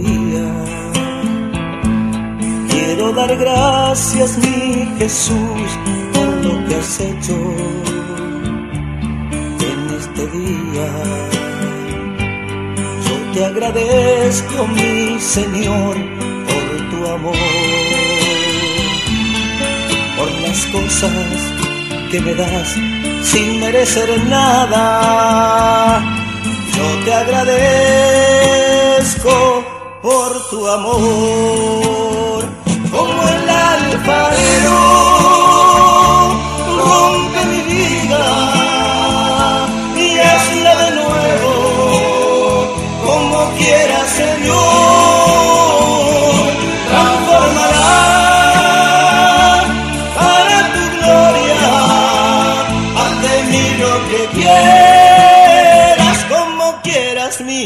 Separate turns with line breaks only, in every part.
día quiero dar gracias, mi Jesús, por lo que has hecho en este día. Yo te agradezco, mi Señor, por tu amor, por las cosas que me das sin merecer nada. Yo te agradezco por tu amor, como el alfarero rompe mi vida y hazla de nuevo, como quiera, Señor, transformará para tu gloria, haz de mí lo que quieras, como quieras, mi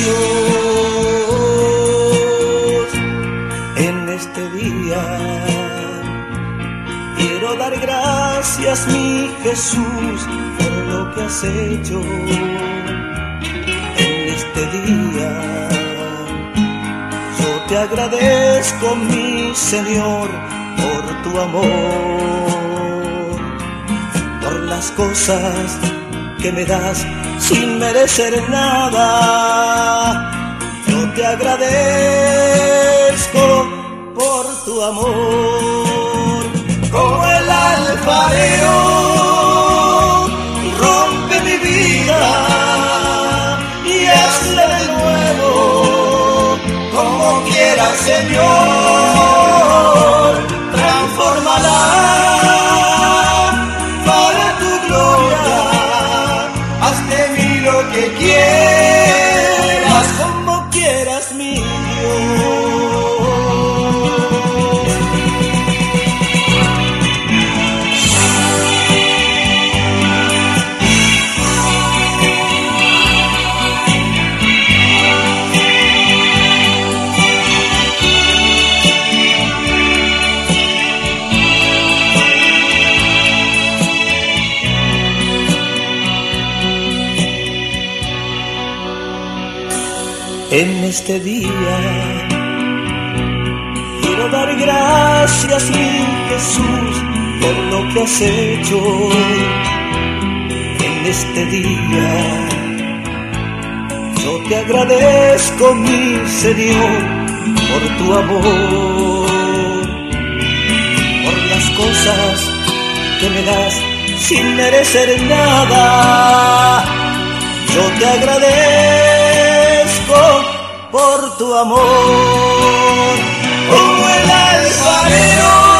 Dios. En este día quiero dar gracias, mi Jesús, por lo que has hecho en este día. Yo te agradezco, mi Señor, por tu amor, por las cosas que me das sin merecer nada. Yo te agradezco por tu amor, como el alfarero rompe mi vida y hazla de nuevo, como quieras, Señor, transfórmala para tu gloria, haz de mí lo que quieras, como quieras, mi Dios. En este día quiero dar gracias, mi Jesús, por lo que has hecho en este día. Yo te agradezco, mi Señor, por tu amor, por las cosas que me das sin merecer nada. Yo te agradezco por tu amor, como el alfarero